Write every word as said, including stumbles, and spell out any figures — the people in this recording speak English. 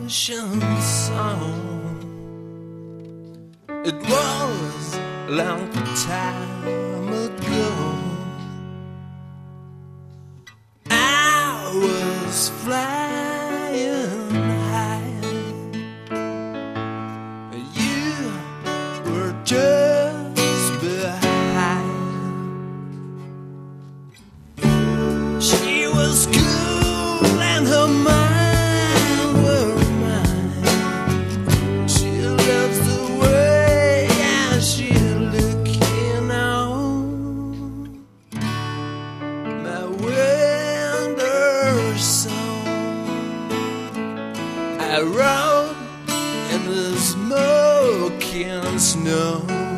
ancient song. It was a long time ago. I was flying high. You were just behind. She was cool and her mind were mine. She loves the way she looking on my winter song. I rode in the smoking snow.